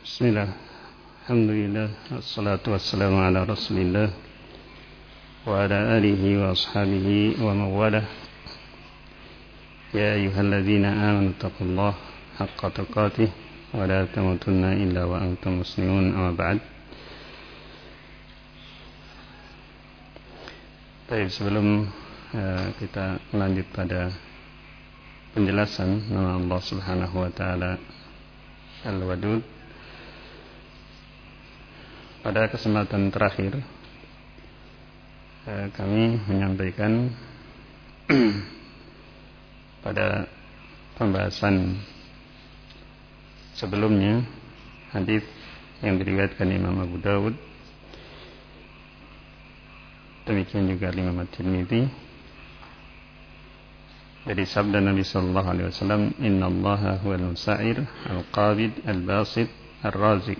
Bismillah, alhamdulillah, wassalatu wassalamu ala rasulillah wa ala alihi wa ashabihi wa mawalah. Ya ayyuhalladzina amanu taqullaha haqqa tuqatih wa la tamutunna illa wa antum muslimun, amma ba'd. Baik, sebelum kita lanjut pada penjelasan nama Allah Subhanahu wa taala Al-Wadud, pada kesempatan terakhir kami menyampaikan pada pembahasan sebelumnya hadis yang diriwayatkan Imam Abu Dawud, demikian juga Imam At-Tirmidzi, dari sabda Nabi sallallahu alaihi wasallam, innallaha huwal musa'ir al-qabid al-basit ar-razik.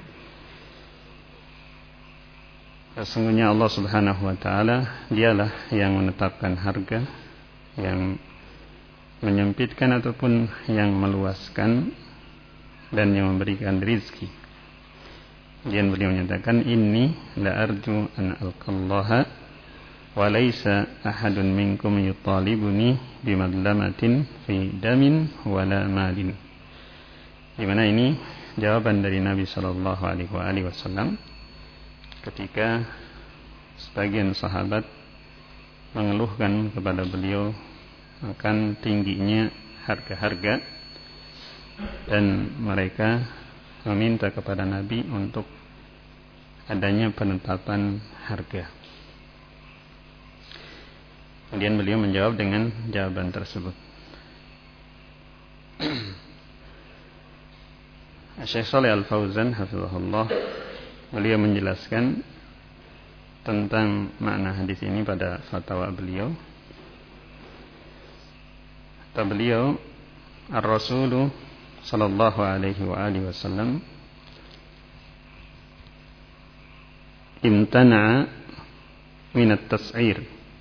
Sesungguhnya Allah Subhanahu wa taala dialah yang menetapkan harga, yang menyempitkan ataupun yang meluaskan, dan yang memberikan rizki. Kemudian beliau menyatakan, inni la arju an alqallaha wa laysa ahadun minkum yutalibuni bimadlamatin fi damin wala malin. Di mana ini jawaban dari Nabi sallallahu alaihi wasallam ketika sebagian sahabat mengeluhkan kepada beliau akan tingginya harga-harga, dan mereka meminta kepada Nabi untuk adanya penetapan harga. Kemudian beliau menjawab dengan jawaban tersebut. Syekh Shalih Al-Fauzan hafizahullah, beliau menjelaskan tentang makna hadis ini pada fatwa beliau. Kata beliau, Ar-Rasulu sallallahu alaihi wa alihi wasallam imtana'a min at-tas'ir.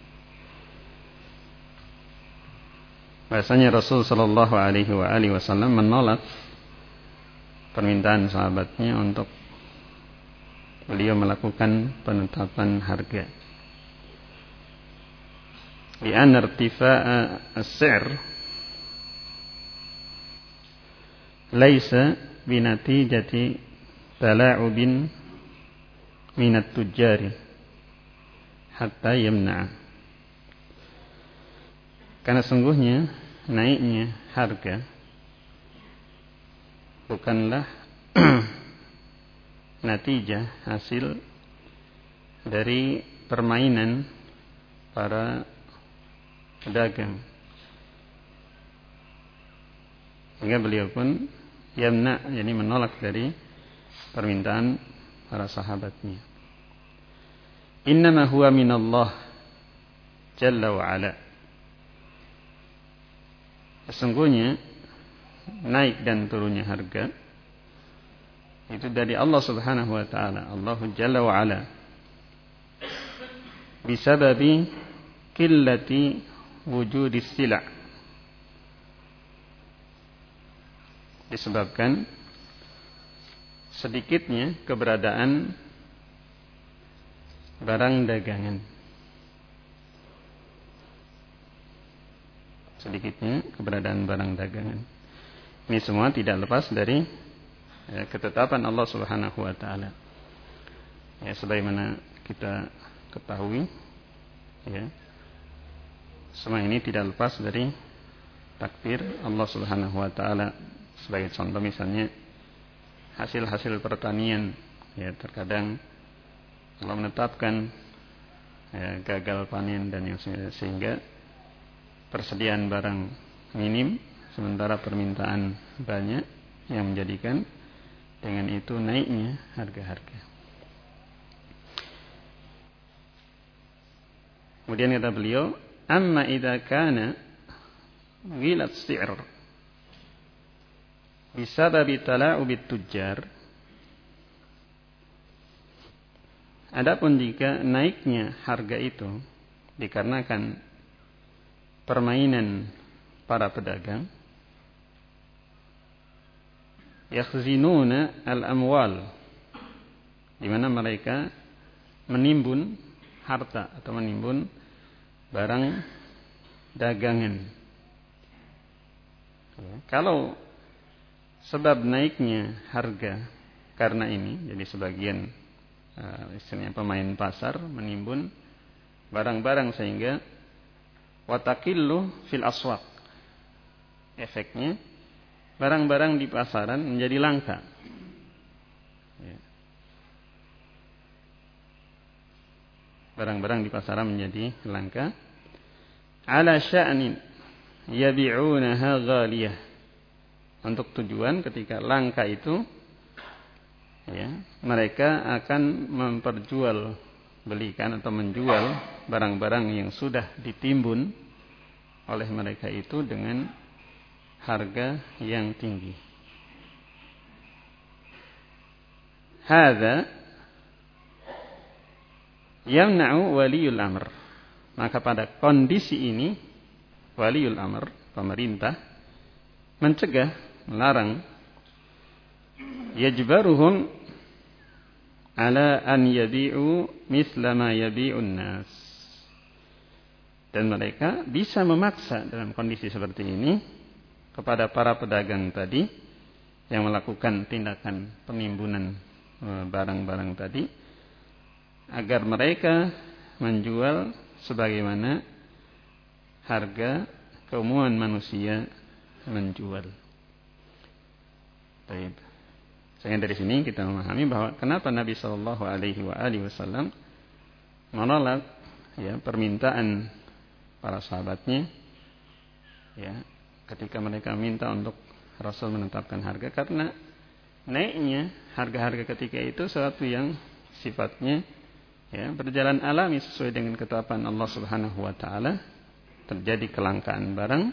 Bahasanya Rasul sallallahu alaihi wa alihi wasallam menolak permintaan sahabatnya untuk beliau melakukan penetapan harga. Li'anna irtifa'a as-si'r laisa binatijati tala'ubin minat tujjari hatta yamna'a. Karena sungguhnya naiknya harga bukanlah natijah, hasil dari permainan para pedagang. Sehingga beliau pun yamna, yani menolak dari permintaan para sahabatnya. Innama huwa minallah jalla wa ala. Sesungguhnya naik dan turunnya harga itu dari Allah Subhanahu wa taala, Allah Jalla wa ala, bisababi qillati wujudis sila', disebabkan sedikitnya keberadaan barang dagangan. Sedikitnya keberadaan barang dagangan. Ini semua tidak lepas dari ketetapan Allah Subhanahu wa taala. Ya, sebagaimana kita ketahui, ya, semua ini tidak lepas dari takdir Allah Subhanahu wa taala. Sebagai contoh misalnya hasil-hasil pertanian, ya, terkadang Allah menetapkan gagal panen dan yang sehingga persediaan barang minim sementara permintaan banyak, yang menjadikan dengan itu naiknya harga-harga. Kemudian kata beliau, amma idza kana ghilat si'r bisababi tala'ubit tujjar. Adapun jika naiknya harga itu dikarenakan permainan para pedagang, yakhzinuna al-amwal, di mana mereka menimbun harta atau menimbun barang dagangan. Kalau sebab naiknya harga karena ini, jadi sebagian istilahnya pemain pasar menimbun barang-barang sehingga watakillu fil aswaq, efeknya barang-barang di pasaran menjadi langka. Barang-barang di pasaran menjadi langka. Ala sya'nin yabi'unaha ghaliyah, untuk tujuan ketika langka itu mereka akan memperjual belikan atau menjual barang-barang yang sudah ditimbun oleh mereka itu dengan harga yang tinggi. Hadza yamna'u waliyul amr. Maka pada kondisi ini waliyul amr, pemerintah, mencegah, melarang, yajbaruhum ala an yabi'u misla ma yabi'un nas. Dan mereka bisa memaksa dalam kondisi seperti ini kepada para pedagang tadi yang melakukan tindakan penimbunan barang-barang tadi, agar mereka menjual sebagaimana harga keumuman manusia menjual. Baik. Sehingga dari sini kita memahami bahwa kenapa Nabi Shallallahu Alaihi Wasallam menolak permintaan para sahabatnya ketika mereka minta untuk Rasul menetapkan harga, karena naiknya harga-harga ketika itu sesuatu yang sifatnya berjalan alami sesuai dengan ketetapan Allah Subhanahu Wa Taala, terjadi kelangkaan barang.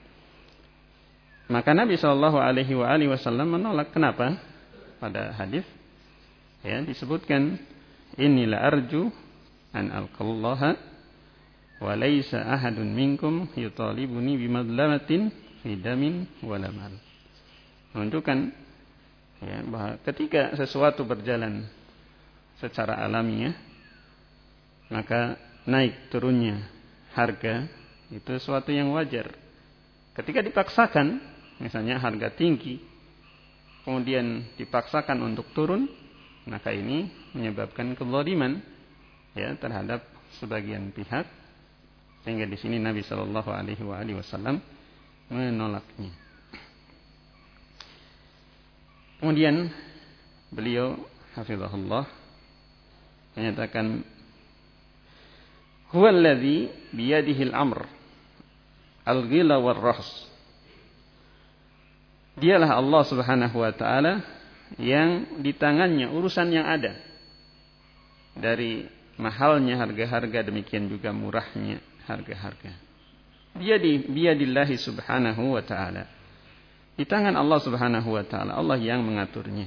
Maka Nabi Shallallahu Alaihi Wasallam menolak. Kenapa? Pada hadis disebutkan, inilah arju an alqallaha wa laisa ahadun minkum yutalibuni bimadlamatin fi damin wala mal. Menunjukkan bahwa ketika sesuatu berjalan secara alamiah, maka naik turunnya harga itu sesuatu yang wajar. Ketika dipaksakan, misalnya harga tinggi, kemudian dipaksakan untuk turun, maka ini menyebabkan kezaliman terhadap sebagian pihak, sehingga di sini Nabi Shallallahu Alaihi Wasallam menolaknya. Kemudian beliau hafizahullah menyatakan, huwa alladhi biyadihi al-amr al-ghila war-rahs. Dialah Allah Subhanahu wa taala yang di tangannya urusan yang ada, dari mahalnya harga-harga, demikian juga murahnya harga-harga. Biyadillahi subhanahu wa ta'ala. Di tangan Allah Subhanahu wa ta'ala, Allah yang mengaturnya.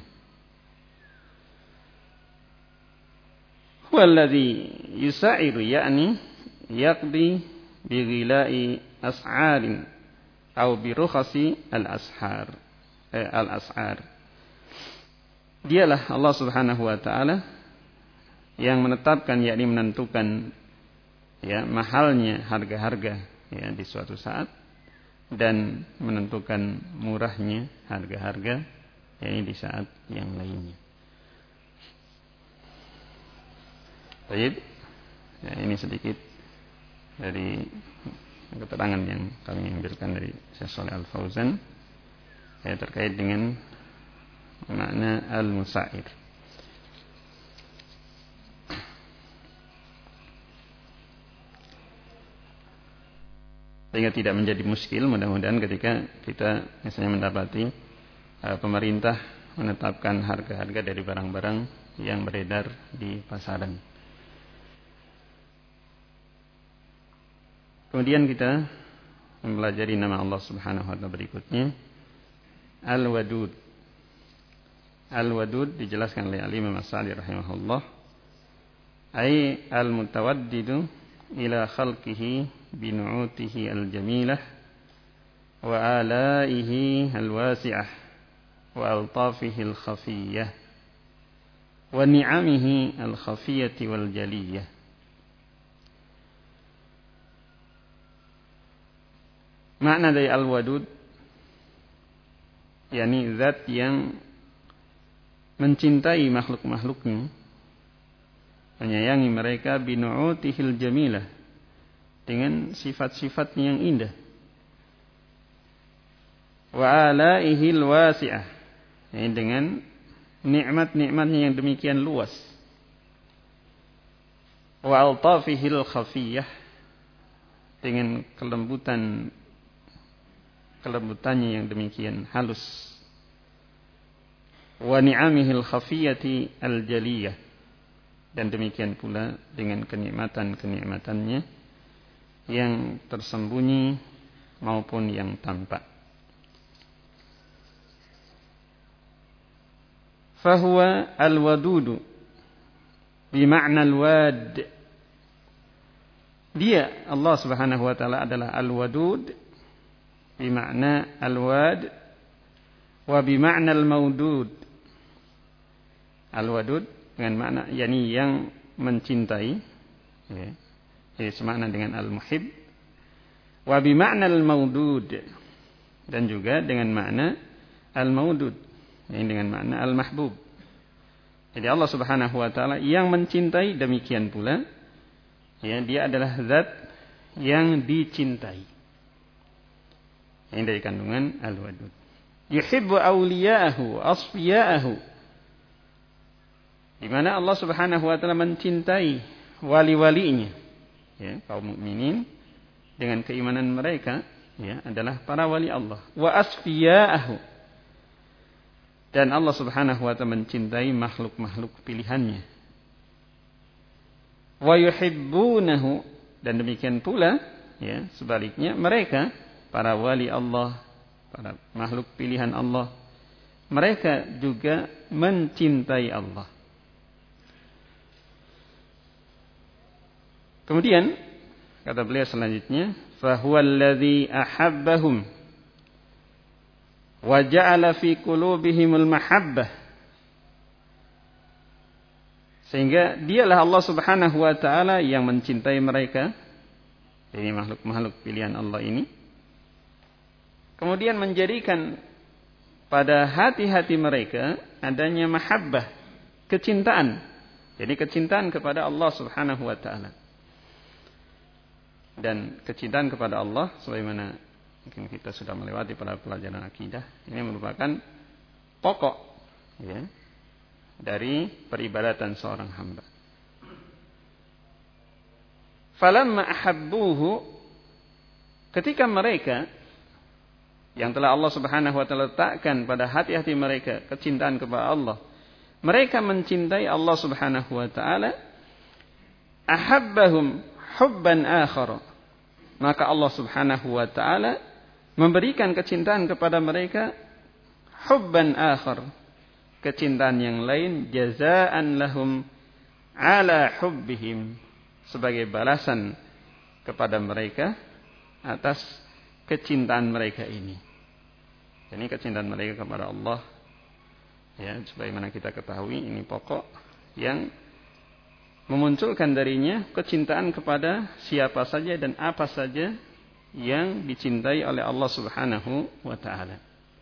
Huwallazi yusa'iru, yakni yaqdi bi ghilai as'arin atau bi rukhasi al-ashar. Dialah Allah Subhanahu wa ta'ala yang menetapkan, yakni menentukan mahalnya harga-harga di suatu saat, dan menentukan murahnya harga-harga di saat yang lainnya. Baik, ini sedikit dari keterangan yang kami ambilkan dari Syekh Shalih Al Fauzan terkait dengan makna al-musa'ir. Sehingga tidak menjadi muskil, mudah-mudahan ketika kita misalnya mendapati pemerintah menetapkan harga-harga dari barang-barang yang beredar di pasaran. Kemudian kita mempelajari nama Allah Subhanahu wa ta'ala berikutnya, Al-Wadud. Al-Wadud dijelaskan oleh Al-Imam As-Sa'di rahimahullah, ay al-mutawaddidu ila khalqihi binu'utihi al-jamilah wa alaihi al-wasi'ah wa altafihi al-khafiyyah wa ni'amihi al-khafiyyati wal jaliyah. Makna dari al-wadud, yakni zat yang mencintai makhluk-makhluknya, menyayangi mereka binu'utihil jamilah, dengan sifat-sifatnya yang indah, wa alaihil wasi'ah, dengan nikmat-nikmatnya yang demikian luas, wa altafihil khafiyah, dengan kelembutannya yang demikian halus, wa ni'amihil khafiyati al-jaliyah, dan demikian pula dengan kenikmatan-kenikmatannya yang tersembunyi maupun yang tampak. Fahuwa al-wadudu bima'na al-wad. Dia, Allah Subhanahu wa taala, adalah al-wadud bima'na al-wad wa bima'na al-maudud. Al-wadud dengan makna yakni yang mencintai, ya. Jadi semakna dengan al-muhib. Wa bima'na al-maudud, dan juga dengan makna al-maudud, ini dengan makna al-mahbub. Jadi Allah Subhanahu wa taala yang mencintai, demikian pula ya, dia adalah zat yang dicintai. Ini dari kandungan al-wadud. Yuhibbu awliya'ahu asfiya'ahu, di mana Allah Subhanahu wa taala mencintai wali-walinya, ya, kaum mukminin dengan keimanan mereka, ya, adalah para wali Allah. Wa asfiya'ahu, dan Allah Subhanahu wa taala mencintai makhluk-makhluk pilihannya. Wa yuhibbunahu, dan demikian pula, ya, sebaliknya mereka, para wali Allah, para makhluk pilihan Allah, mereka juga mencintai Allah. Kemudian kata beliau selanjutnya, fa huwallazi ahabbahum wa ja'ala fi qulubihimul mahabbah, sehingga dialah Allah Subhanahu wa taala yang mencintai mereka, ini makhluk-makhluk pilihan Allah ini, kemudian menjadikan pada hati-hati mereka adanya mahabbah, kecintaan. Jadi kecintaan kepada Allah Subhanahu wa taala. Dan kecintaan kepada Allah, sebagaimana mungkin kita sudah melewati pada pelajaran akidah, ini merupakan pokok, ya, dari peribadatan seorang hamba. Falamma ahabbuhu, ketika mereka yang telah Allah Subhanahu wa taala letakkan pada hati-hati mereka kecintaan kepada Allah, mereka mencintai Allah Subhanahu wa taala, ahabbahum hubban akhar, maka Allah Subhanahu wa taala memberikan kecintaan kepada mereka hubban akhar, kecintaan yang lain, jazaan lahum ala hubbihim, sebagai balasan kepada mereka atas kecintaan mereka ini. Ini kecintaan mereka kepada Allah, ya, sebagaimana kita ketahui, ini pokok yang memunculkan darinya kecintaan kepada siapa saja dan apa saja yang dicintai oleh Allah Subhanahu wa taala.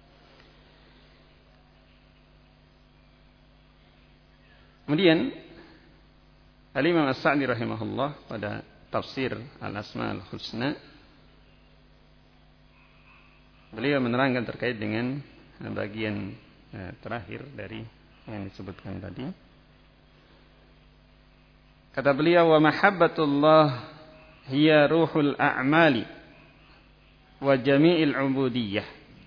Kemudian Al-Imam As-Sa'di rahimahullah pada tafsir Al-Asma'ul Husna, beliau menerangkan terkait dengan bagian terakhir dari yang disebutkan tadi. Kata beliau, wa mahabbatullah hiya ruhul a'mali wa jami'il ubudiyah.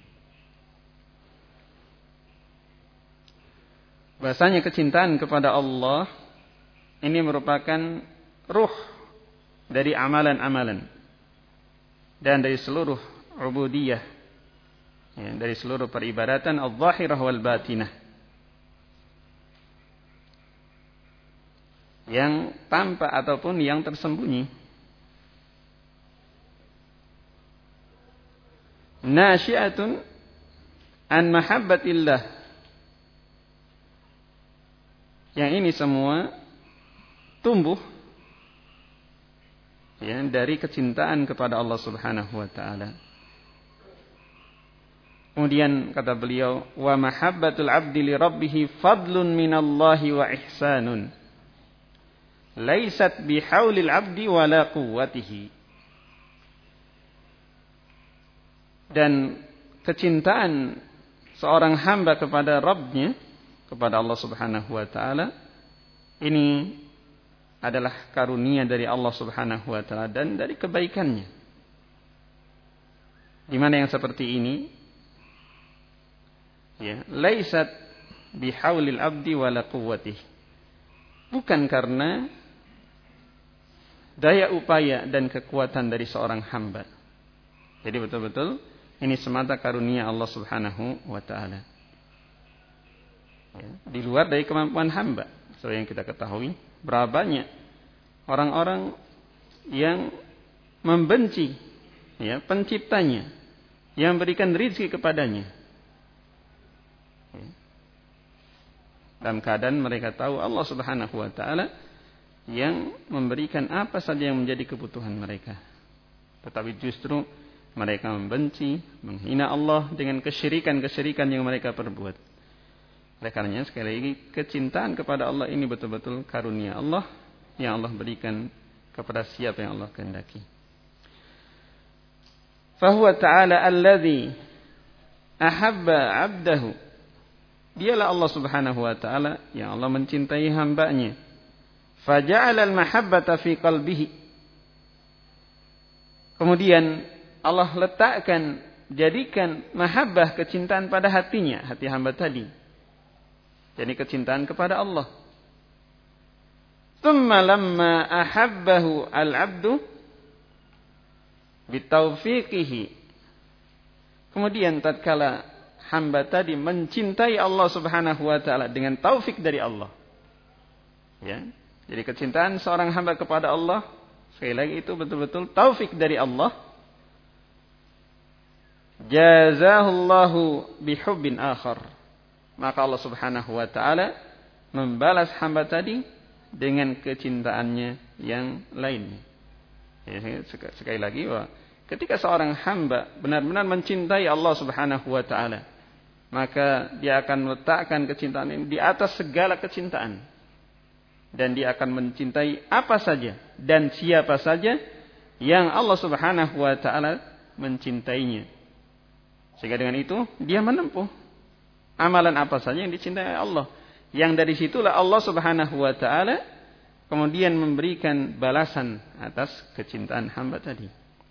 Bahasanya kecintaan kepada Allah ini merupakan ruh dari amalan-amalan dan dari seluruh ubudiyah, ya, dari seluruh peribadatan al-zahirah wal batinah, yang tampak ataupun yang tersembunyi. Nasyi'atun an mahabbatillah. Yang ini semua tumbuh ya dari kecintaan kepada Allah Subhanahu wa taala. Kemudian kata beliau, wa mahabbatul 'abdi li rabbih fadlun minallahi wa ihsanun. Laisat bihaulil 'abdi wala quwwatihi. Dan kecintaan seorang hamba kepada Rabbnya, kepada Allah Subhanahu wa taala, ini adalah karunia dari Allah Subhanahu wa taala dan dari kebaikannya. Di mana yang seperti ini ya, laisat bihaulil abdi wala quwwatih. Bukan karena daya upaya dan kekuatan dari seorang hamba. Jadi betul-betul ini semata karunia Allah Subhanahu wa taala. Ya, di luar dari kemampuan hamba. Seperti yang kita ketahui, berapa banyak orang-orang yang membenci ya penciptanya, yang berikan rezeki kepadanya. Ya. Dalam keadaan mereka tahu Allah Subhanahu wa taala yang memberikan apa saja yang menjadi kebutuhan mereka. Tetapi justru mereka membenci, menghina Allah dengan kesyirikan-kesyirikan yang mereka perbuat. Oleh karenanya sekali lagi kecintaan kepada Allah ini betul-betul karunia Allah yang Allah berikan kepada siapa yang Allah kehendaki. Fahuwa ta'ala alladhi ahabba 'abdahu. Dialah Allah Subhanahu wa taala yang Allah mencintai hambanya. Faja'ala al-mahabbata fi qalbihi. Kemudian Allah letakkan, jadikan mahabbah, kecintaan pada hatinya, hati hamba tadi. Jadi kecintaan kepada Allah. Tsumma lamma ahabbahu al-'abdu bitaufiqihi. Kemudian tatkala hamba tadi mencintai Allah Subhanahu wa taala dengan taufik dari Allah. Ya. Jadi kecintaan seorang hamba kepada Allah sekali lagi itu betul-betul taufik dari Allah. Jazahullahu bihubbin akhar. Maka Allah Subhanahu wa taala membalas hamba tadi dengan kecintaannya yang lainnya. Ya, sekali lagi bahwa ketika seorang hamba benar-benar mencintai Allah Subhanahu wa taala, maka dia akan meletakkan kecintaan ini di atas segala kecintaan. Dan dia akan mencintai apa saja dan siapa saja yang Allah Subhanahu wa taala mencintainya. Sehingga dengan itu dia menempuh amalan apa saja yang dicintai Allah. Yang dari situlah Allah Subhanahu wa taala kemudian memberikan balasan atas kecintaan hamba tadi.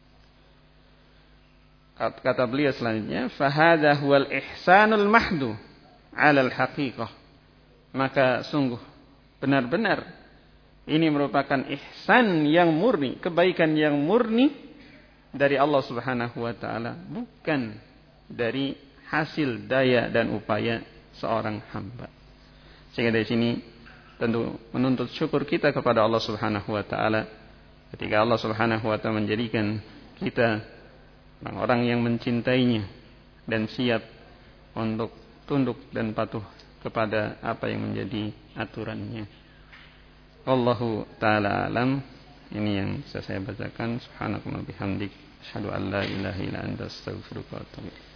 Kata beliau selanjutnya, fahadha huwal ihsanul mahdu 'alal haqiqah. Maka sungguh benar-benar ini merupakan ihsan yang murni, kebaikan yang murni dari Allah Subhanahu wa taala, bukan dari hasil daya dan upaya seorang hamba. Sehingga dari sini tentu menuntut syukur kita kepada Allah Subhanahu wa taala ketika Allah Subhanahu wa taala menjadikan kita orang-orang yang mencintainya dan siap untuk tunduk dan patuh kepada apa yang menjadi aturannya. Wallahu ta'ala alam. Ini yang bisa saya bacakan. Subhanakallahumma bihamdik, asyhadu an la ilaha illa anta, astaghfiruka wa atubu ilaik.